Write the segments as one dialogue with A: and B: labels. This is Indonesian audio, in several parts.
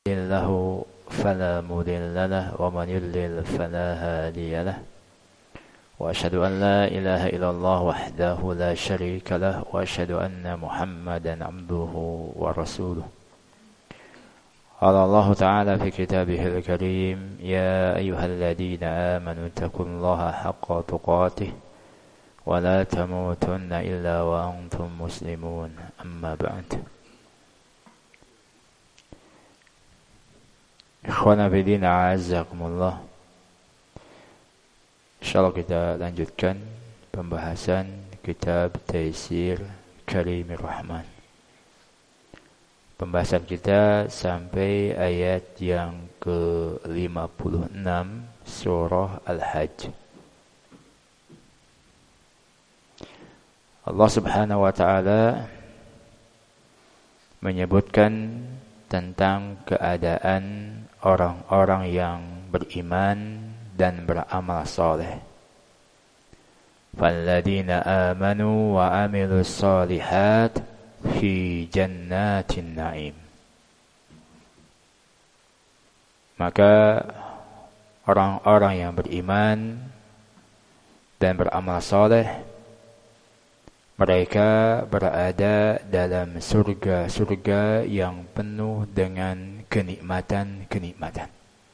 A: له فلا مضل له ومن يضلل فلا هادي له وأشهد أن لا إله إلا الله وحده لا شريك له وأشهد أن محمدا عبده ورسوله. قال الله تعالى في كتابه الكريم: يا أيها الذين آمنوا اتقوا الله حق تقاته ولا تموتن إلا وأنتم مسلمون. أما بعد. Ikhwana fillah a'azzakumullah. Insyaallah kita lanjutkan pembahasan kitab Taisir Karimir Rahman. Pembahasan kita sampai ayat yang ke-56 surah Al-Hajj. Allah Subhanahu wa taala menyebutkan tentang keadaan orang-orang yang beriman dan beramal saleh. Falladzina amanu wa amilus shalihat fi jannatin na'im. Maka orang-orang yang beriman dan beramal saleh, mereka berada dalam surga-surga yang penuh dengan kenikmatan-kenikmatan.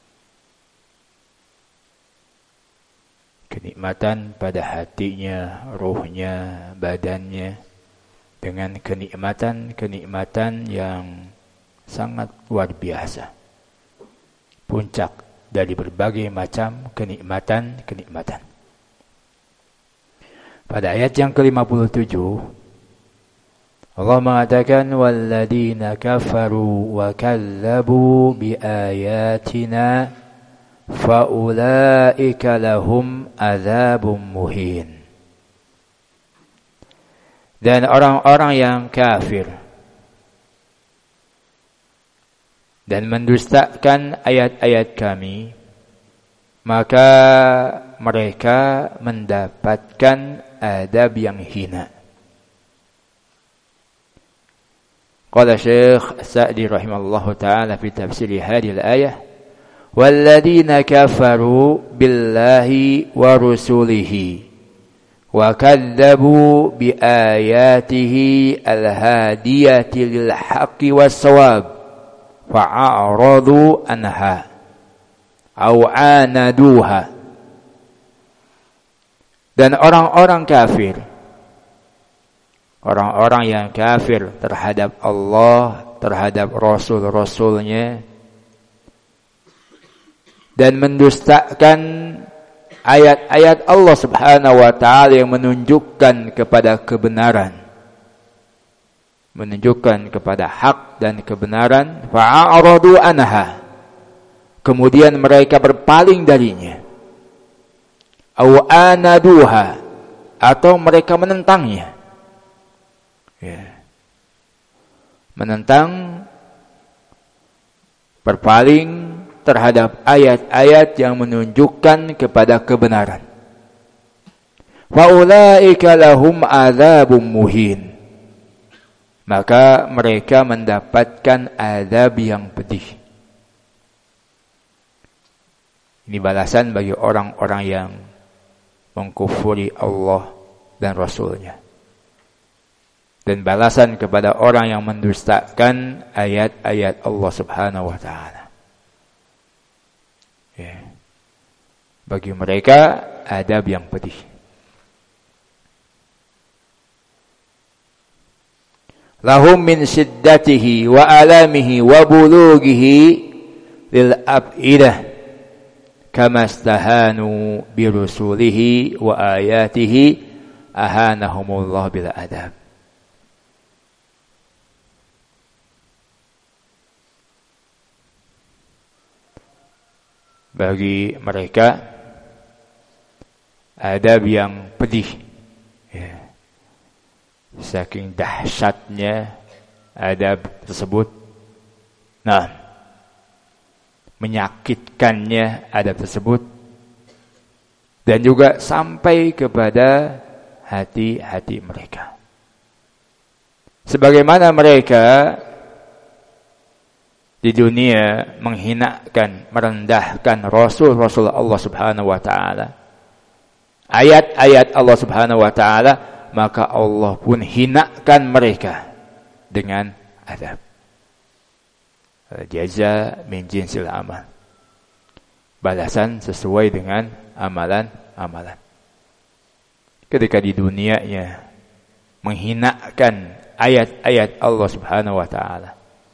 A: Kenikmatan pada hatinya, ruhnya, badannya, dengan kenikmatan-kenikmatan yang sangat luar biasa. Puncak dari berbagai macam kenikmatan-kenikmatan. Pada ayat yang ke-57 Allah mengatakan walladzina kafaru wa kadzabu biayatina faulaika lahum adzabun muhin. Dan orang-orang yang kafir dan mendustakan ayat-ayat kami, maka mereka mendapatkan adab yang hina. Qala Syekh Sa'di rahimahullahu ta'ala fi tafsir hadhihi al-ayah walladzina kafaru billahi wa rusulihi wa kadzabu bi ayatihi al-hadiyati lil haqqi was-shawab fa'aradu anha aw anaduha. Dan orang-orang kafir, orang-orang yang kafir terhadap Allah, terhadap Rasul-Rasulnya, dan mendustakan ayat-ayat Allah Subhanahu wa ta'ala yang menunjukkan kepada kebenaran, menunjukkan kepada hak dan kebenaran, fa'aradu anha, kemudian mereka berpaling darinya, aw anaduha, atau mereka menentangnya, ya. Menentang, berpaling terhadap ayat-ayat yang menunjukkan kepada kebenaran. Faulaika lahum adzabun muhin, maka mereka mendapatkan azab yang pedih. Ini balasan bagi orang-orang yang mengkufuri Allah dan Rasulnya, dan balasan kepada orang yang mendustakan ayat-ayat Allah Subhanahu wa ta'ala, ya. Bagi mereka adab yang pedih. Lahum min shiddatihi wa alamihi wa bulughihi lil ab'idah kama istahanu bi rusulihi wa ayatihi ahanahumullah bil adab. Bagi mereka adab yang pedih, ya. Saking dahsyatnya adab tersebut, menyakitkannya adab tersebut, dan juga sampai kepada hati-hati mereka. Sebagaimana mereka di dunia menghinakan, merendahkan Rasul-Rasul Allah Subhanahu wa taala, ayat-ayat Allah Subhanahu wa taala, maka Allah pun hinakan mereka dengan azab. Jaza min jinsil amal. Balasan sesuai dengan amalan-amalan. Ketika di dunianya menghinakan ayat-ayat Allah Subhanahu wa taala,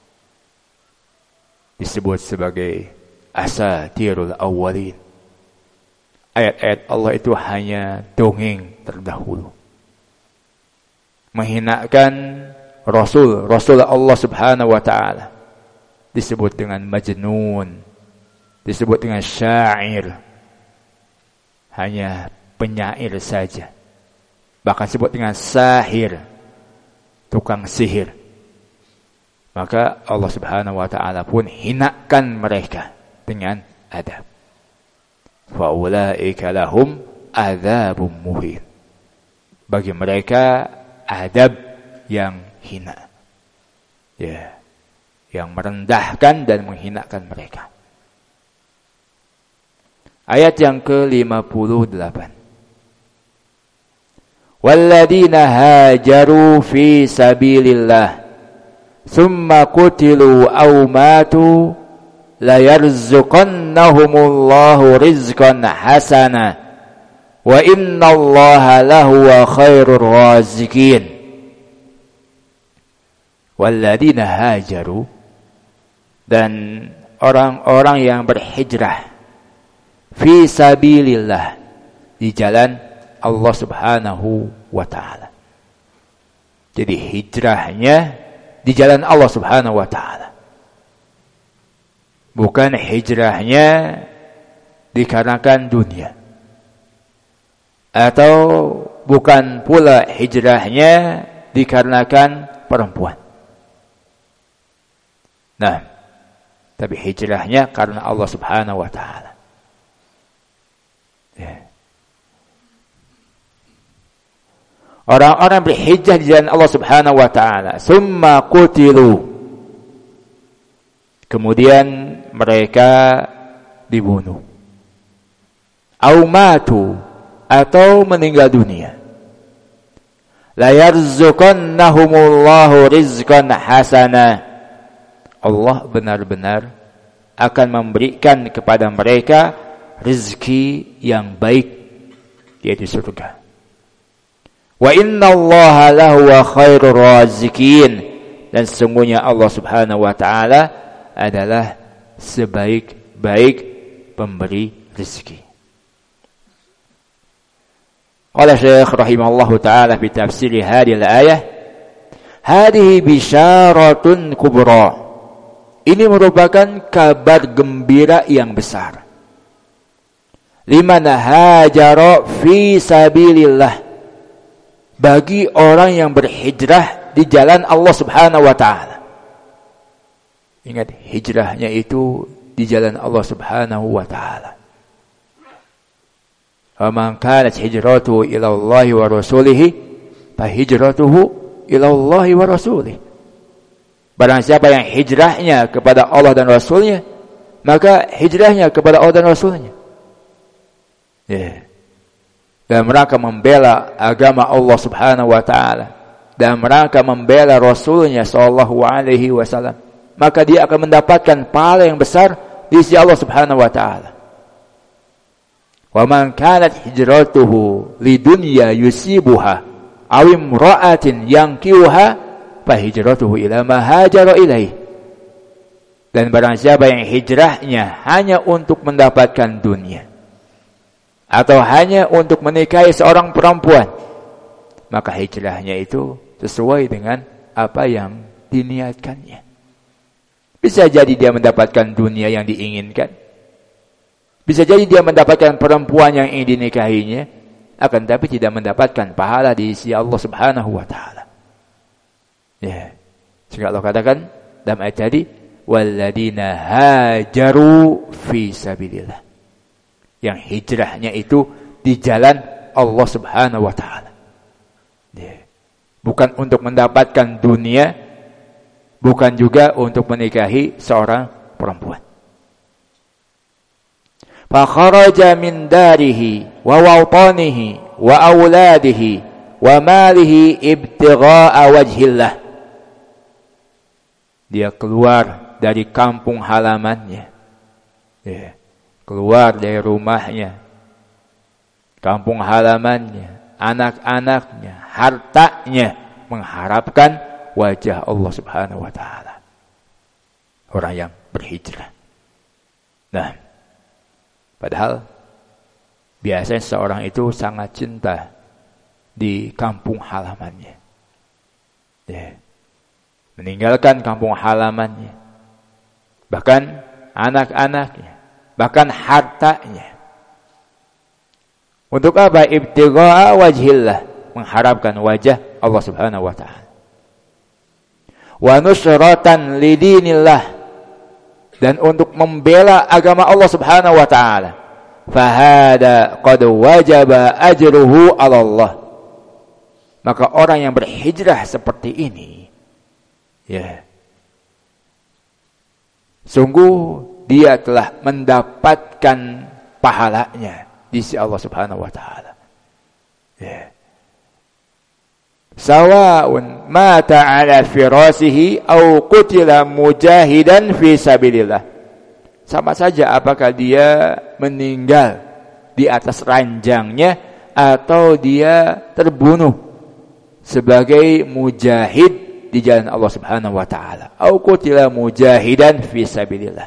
A: disebut sebagai asatirul awwalin. Ayat-ayat Allah itu hanya dongeng terdahulu. Menghinakan Rasul Allah Subhanahu wa taala disebut dengan majnun, disebut dengan syair, hanya penyair saja. Bahkan disebut dengan sahir, tukang sihir. Maka Allah Subhanahu wa taala pun hinakan mereka dengan adab. Fa ulaika lahum adzabun muhin. Bagi mereka adab yang hina. Ya, yang merendahkan dan menghinakan mereka. Ayat yang ke-58. Walladzina hajaru fi sabilillah summa qutilu aw matu la yarzuqannahumullahu rizqan hasana wa innallaha lahuwa khairur raziqin. Walladzina hajaru, dan orang-orang yang berhijrah fi sabilillah, di jalan Allah Subhanahu wa taala. Jadi hijrahnya di jalan Allah Subhanahu wa taala. Bukan hijrahnya dikarenakan dunia. Atau bukan pula hijrahnya dikarenakan perempuan. Nah, tapi hijrahnya karena Allah Subhanahu wa taala. Ya. Orang-orang berhijrah di jalan Allah Subhanahu wa taala, summa qutilu, kemudian mereka dibunuh, au matu, atau meninggal dunia, la yarzuqannahumullahu rizqan hasana, Allah benar-benar akan memberikan kepada mereka rezeki yang baik, yaitu surga. Wa innallaha lahuwa khairur raziqin, dan sesungguhnya Allah Subhanahu wa taala adalah sebaik-baik pemberi rezeki. Qala Syekh rahimahullahu taala fi tafsir hadhihi al-ayah, hadhihi bisyaratun kubra. Ini merupakan kabar gembira yang besar. Liman hajara fi sabilillah, bagi orang yang berhijrah di jalan Allah Subhanahu wa taala. Ingat, hijrahnya itu di jalan Allah Subhanahu wa taala. Wa man kanat hijratuhu ila Allah wa rasulih fa hijratuhu ila Allah wa rasulih. Barang siapa yang hijrahnya kepada Allah dan Rasulnya, maka hijrahnya kepada Allah dan Rasulnya. Ya. Dan mereka membela agama Allah Subhanahu wa taala, dan mereka membela Rasulnya sallallahu alaihi wasallam, maka dia akan mendapatkan pahala yang besar di sisi Allah Subhanahu wa taala. Wa man kanat hijratuhu lidunya yusibuha aw imra'atin yankihuha fa hijratuhu ila ma hajara ilaih. Dan barang siapa yang hijrahnya hanya untuk mendapatkan dunia atau hanya untuk menikahi seorang perempuan, maka hijrahnya itu sesuai dengan apa yang diniatkannya. Bisa jadi dia mendapatkan dunia yang diinginkan, bisa jadi dia mendapatkan perempuan yang ingin dinikahinya, akan tapi tidak mendapatkan pahala di sisi Allah Subhanahu wa taala. Ya. Sehingga Allah katakan dalam ayat tadi, walladzina hajaru fi sabilillah, yang hijrahnya itu di jalan Allah Subhanahu wa taala. Ya. Bukan untuk mendapatkan dunia, bukan juga untuk menikahi seorang perempuan. Fa kharaja min darihi wa wawtanihi wa auladihi wa malihi ibtigha'a wajhillah. Dia keluar dari kampung halamannya, keluar dari rumahnya, kampung halamannya, anak-anaknya, hartanya, mengharapkan wajah Allah Subhanahu wa taala. Orang yang berhijrah. Nah, padahal biasanya seorang itu sangat cinta di kampung halamannya. Meninggalkan kampung halamannya, bahkan anak-anaknya, bahkan hartanya. Untuk apa? Ibtigha'a wajhillah, mengharapkan wajah Allah Subhanahu wa taala. Wa nusratan lidinillah, dan untuk membela agama Allah Subhanahu wa taala. Fahada qad wajaba ajruhu 'ala Allah. Maka orang yang berhijrah seperti ini, sungguh dia telah mendapatkan pahalanya di sisi Allah Subhanahu wa taala. Sawa'un mata 'ala firasihi aw qutila mujahidan fi sabilillah. Sama saja apakah dia meninggal di atas ranjangnya atau dia terbunuh sebagai mujahid di jalan Allah Subhanahu wa taala. Au qutila mujahidan fi sabilillah.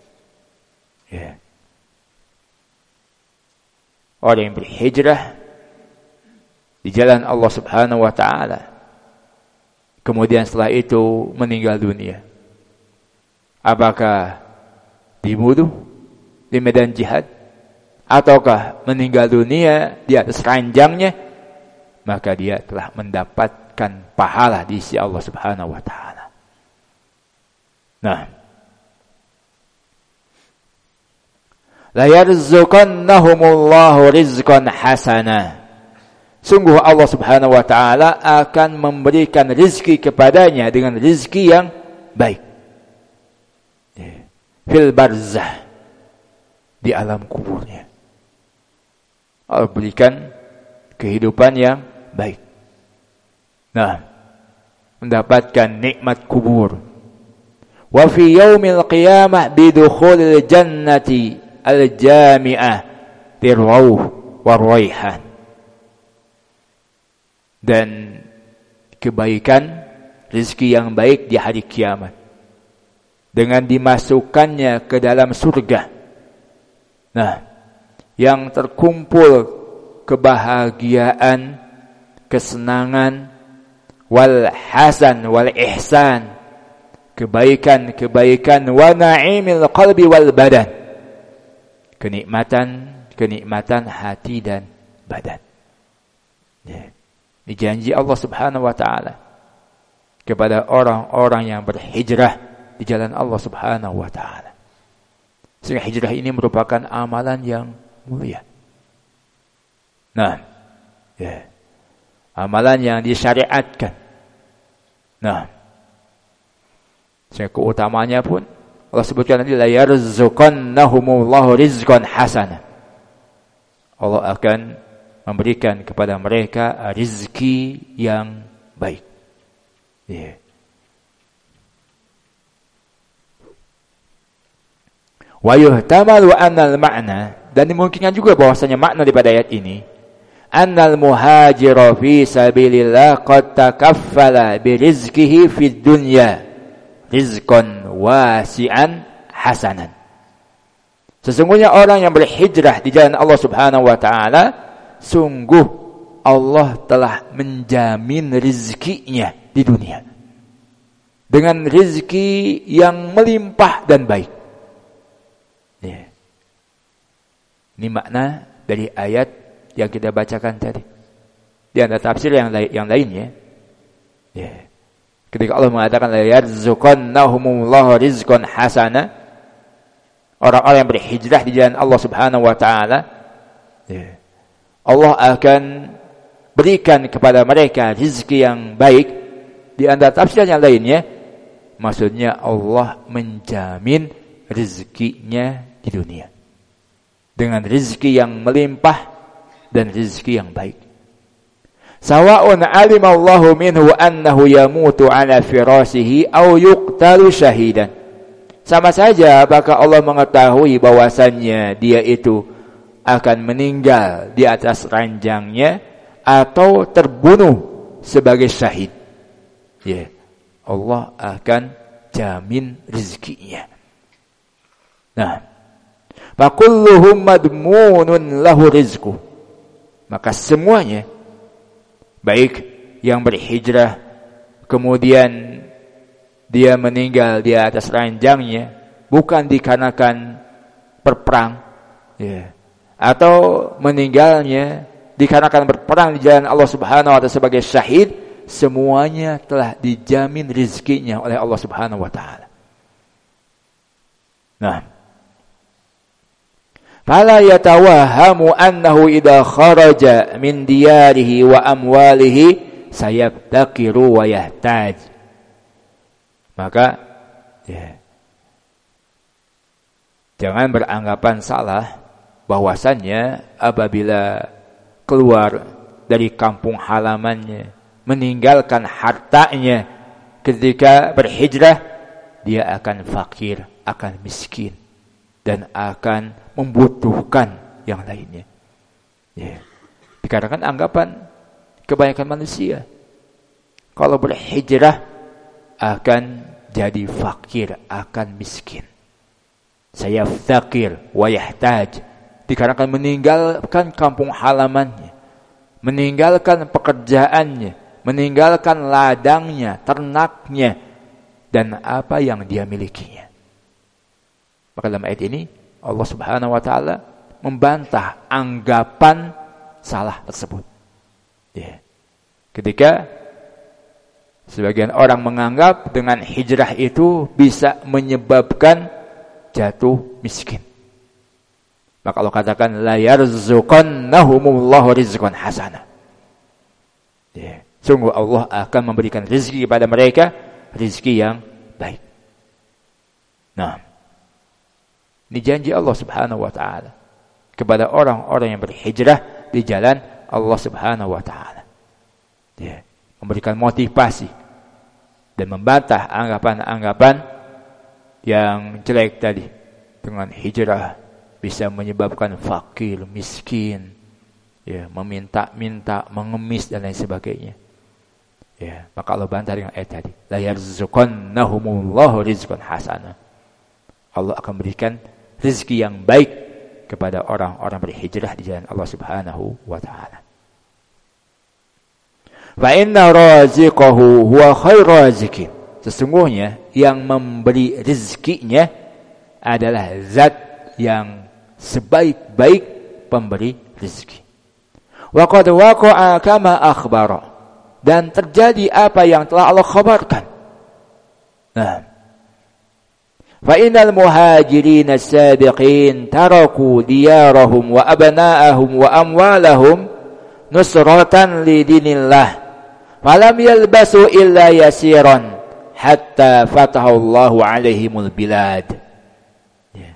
A: Orang yang berhijrah di jalan Allah Subhanahu wa taala, kemudian setelah itu meninggal dunia, apakah dibunuh di medan jihad ataukah meninggal dunia di atas ranjangnya, maka dia telah mendapatkan pahala di sisi Allah Subhanahu wa taala. Nah, la yarzuqannahumullahu rizqan hasana. Sungguh Allah Subhanahu wa taala akan memberikan rezeki kepadanya dengan rezeki yang baik. Fil barzah, di alam kuburnya. Allah berikan kehidupan yang baik. Nah, mendapatkan nikmat kubur. Wa fi yaumil qiyamah bidukhulil jannati al-jami'ah tirwauh warwaihan. Dan kebaikan, rezeki yang baik di hari kiamat, dengan dimasukkannya ke dalam surga. Nah, yang terkumpul kebahagiaan, kesenangan, wal hasan wal ihsan, kebaikan-kebaikan, wa na'imil qalbi wal badan, kenikmatan hati dan badan. Ini janji Allah Subhanahu wa taala kepada orang-orang yang berhijrah di jalan Allah Subhanahu wa taala. Sehingga hijrah ini merupakan amalan yang mulia. Nah, amalan yang disyariatkan. Nah, sehingga keutamanya pun Allah sebutkan nanti, la yarzuqannahumullahu rizqan hasana. Allah akan memberikan kepada mereka rezeki yang baik. Wa yuhtamalu annal ma'na, dan dimungkinkan juga bahwasanya makna daripada ayat ini, annal muhajira fi sabilillah qad takaffala bi rizqihi fid dunya rizqan wasi'an hasanan. Sesungguhnya orang yang berhijrah di jalan Allah Subhanahu wa taala, sungguh Allah telah menjamin rezekinya di dunia dengan rezeki yang melimpah dan baik. Ini makna dari ayat yang kita bacakan tadi. Di antara tafsir yang lainnya, ketika Allah mengatakan la yarzuqannahumullahu rizqan hasana, orang-orang yang berhijrah di jalan Allah Subhanahu wa taala, Allah akan berikan kepada mereka rezeki yang baik. Di antara tafsir yang lainnya, Maksudnya Allah menjamin rezekinya di dunia dengan rezeki yang melimpah dan rezeki yang baik. Sawa'un alimallahu minhu annahu yamutu ala firasihi aw yuqtalu syahidan. Sama saja apakah Allah mengetahui bahwasannya dia itu akan meninggal di atas ranjangnya atau terbunuh sebagai syahid. Ya, Allah akan jamin rezekinya. Nah, fakulluhum madmunun lahu rizquh. Maka semuanya, baik yang berhijrah kemudian dia meninggal di atas ranjangnya bukan dikarenakan berperang, ya, atau meninggalnya dikarenakan berperang di jalan Allah Subhanahu wa taala sebagai syahid, semuanya telah dijamin rezekinya oleh Allah Subhanahu wa taala. Nah, fala yatawahhamu annahu idza kharaja min diyarihi wa amwalihi sayabtaqiru wa yahtaj. Maka ya, jangan beranggapan salah bahwasannya apabila keluar dari kampung halamannya, meninggalkan hartanya ketika berhijrah, dia akan fakir, akan miskin, dan akan membutuhkan yang lainnya. Ya. Dikarenakan anggapan kebanyakan manusia, kalau berhijrah akan jadi fakir, akan miskin. Saya fakir wa yahtaj, dikarenakan meninggalkan kampung halamannya, meninggalkan pekerjaannya, meninggalkan ladangnya, ternaknya, dan apa yang dia milikinya. Maka dalam ayat ini Allah Subhanahu wa taala membantah anggapan salah tersebut. Ya. Ketika sebagian orang menganggap dengan hijrah itu bisa menyebabkan jatuh miskin. Maka Allah katakan la yarzuqannahumullahu rizqan hasana. Ya. Sungguh Allah akan memberikan rezeki kepada mereka, rezeki yang baik. Nah, ini janji Allah Subhanahu wa taala kepada orang-orang yang berhijrah di jalan Allah Subhanahu wa taala. Ya, memberikan motivasi dan membantah anggapan-anggapan yang jelek tadi. Dengan hijrah bisa menyebabkan fakir, miskin, ya, meminta-minta, mengemis dan lain sebagainya. Ya, maka Allah bantah dengan ayat tadi. La yarzuqannahumullahu rizqan hasana. Allah akan berikan rezeki yang baik kepada orang-orang berhijrah di jalan Allah Subhanahu wa taala. Fa inna raziqahu huwa khair raziqin. Sesungguhnya yang memberi rezekinya adalah zat yang sebaik-baik pemberi rezeki. Wa qad waqa'a kama akhbara. Dan terjadi apa yang telah Allah khabarkan. Nah, fa innal muhajirin as-sabiqin taraku diyarahum wa abna'ahum wa amwalahum nusratan li dinillah. Falam yalbasu illa yasiran hatta fatahallahu alaihimul bilad. Ya.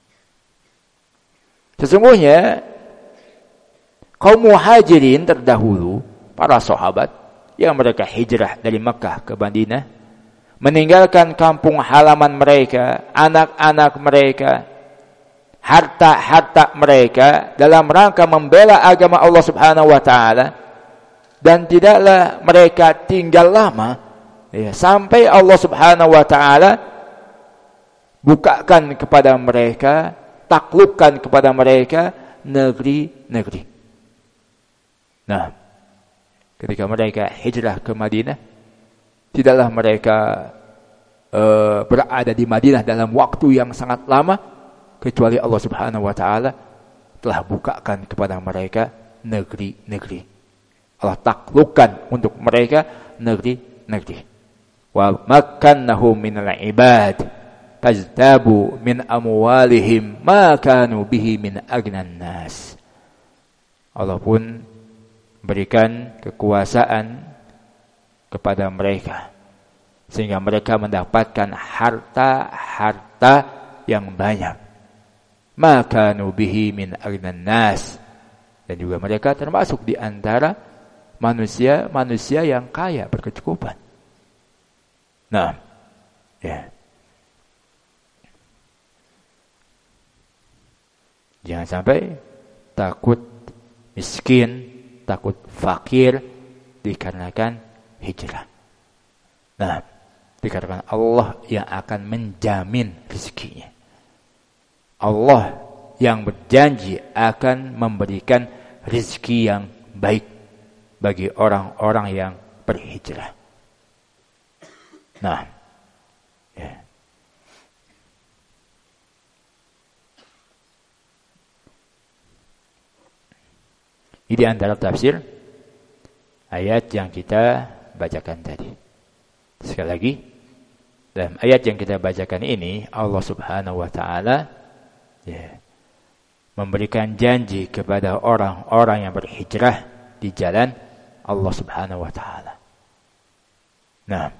A: Sesungguhnya kaum muhajirin terdahulu, para sahabat yang mereka hijrah dari Makkah ke Madinah, meninggalkan kampung halaman mereka, anak-anak mereka, harta-harta mereka dalam rangka membela agama Allah Subhanahu wa taala, dan tidaklah mereka tinggal lama ya, sampai Allah Subhanahu wa taala bukakan kepada mereka, taklukkan kepada mereka negeri-negeri. Nah, ketika mereka hijrah ke Madinah, tidaklah mereka berada di Madinah dalam waktu yang sangat lama, kecuali Allah Subhanahu wa taala telah bukakan kepada mereka negeri-negeri. Allah taklukkan untuk mereka negeri-negeri. Wa makkannahum minal ibad tajtabu min amwalihim ma kanu bihi min agnan nas. Allah pun berikan kekuasaan kepada mereka sehingga mereka mendapatkan harta yang banyak. Maka nubihi min agnan nas, dan juga mereka termasuk di antara manusia yang kaya, berkecukupan. Nah, ya. Jangan sampai takut miskin, takut fakir dikarenakan hijrah. Nah, dikarenakan Allah yang akan menjamin rezekinya. Allah yang berjanji akan memberikan rezeki yang baik bagi orang-orang yang berhijrah. Nah, ya. Ini antara tafsir ayat yang kita bacakan tadi. Sekali lagi, dalam ayat yang kita bacakan ini, Allah Subhanahu wa Ta'ala memberikan janji kepada orang-orang yang berhijrah di jalan Allah Subhanahu wa Ta'ala. Nah,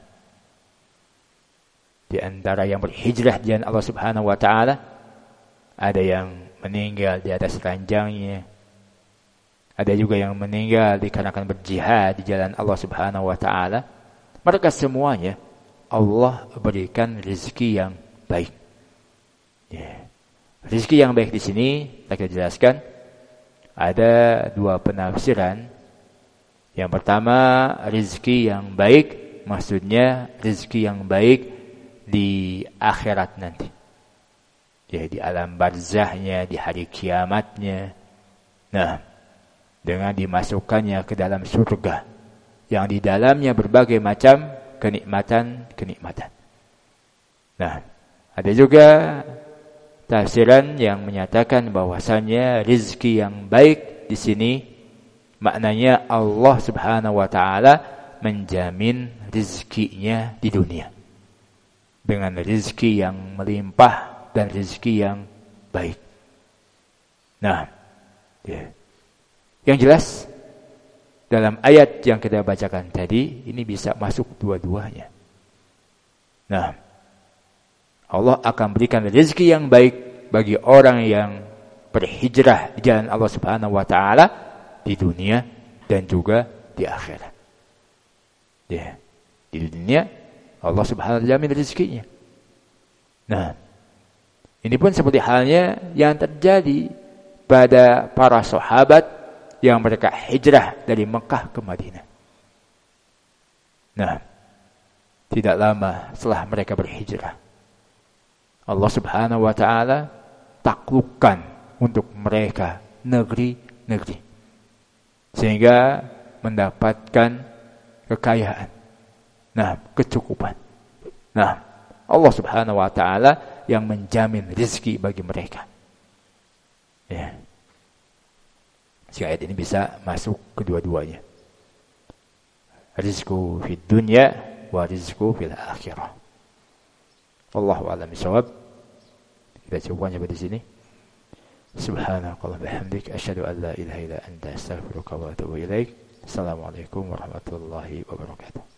A: di antara yang berhijrah di jalan Allah Subhanahu wa Ta'ala, ada yang meninggal di atas ranjangnya, ada juga yang meninggal dikarenakan berjihad di jalan Allah Subhanahu wa Ta'ala. Mereka semuanya Allah berikan rezeki yang baik. Rezeki yang baik di sini kita jelaskan ada dua penafsiran. Yang pertama, rezeki yang baik maksudnya rezeki yang baik di akhirat nanti. Di alam barzahnya, di hari kiamatnya. Nah, dengan dimasukkannya ke dalam surga yang di dalamnya berbagai macam kenikmatan. Nah, ada juga tafsiran yang menyatakan bahwasannya rezeki yang baik di sini maknanya Allah Subhanahu wa Ta'ala menjamin rezekinya di dunia dengan rezeki yang melimpah dan rezeki yang baik. Nah, yang jelas dalam ayat yang kita bacakan tadi ini bisa masuk dua-duanya. Nah, Allah akan berikan rezeki yang baik bagi orang yang berhijrah di jalan Allah Subhanahu wa Ta'ala di dunia dan juga di akhirat. Di dunia Allah Subhanahu wa Ta'ala jamin rezekinya. Nah, ini pun seperti halnya yang terjadi pada para sahabat yang mereka hijrah dari Mekah ke Madinah. Nah, tidak lama setelah mereka berhijrah, Allah Subhanahu wa Ta'ala taklukkan untuk mereka negeri-negeri sehingga mendapatkan kekayaan. Nah, kecukupan. Nah, Allah Subhanahu wa Ta'ala yang menjamin rezeki bagi mereka. Sehingga ayat ini bisa masuk kedua-duanya. Rizku fid dunya wa rizku fil akhirah. Wallahu a'lam bishawab. Kita cukup sampai di sini. Subhanakallahumma bihamdik asyhadu an la ilaha illa anta astaghfiruka wa atubu ilaik. Assalamualaikum warahmatullahi wabarakatuh.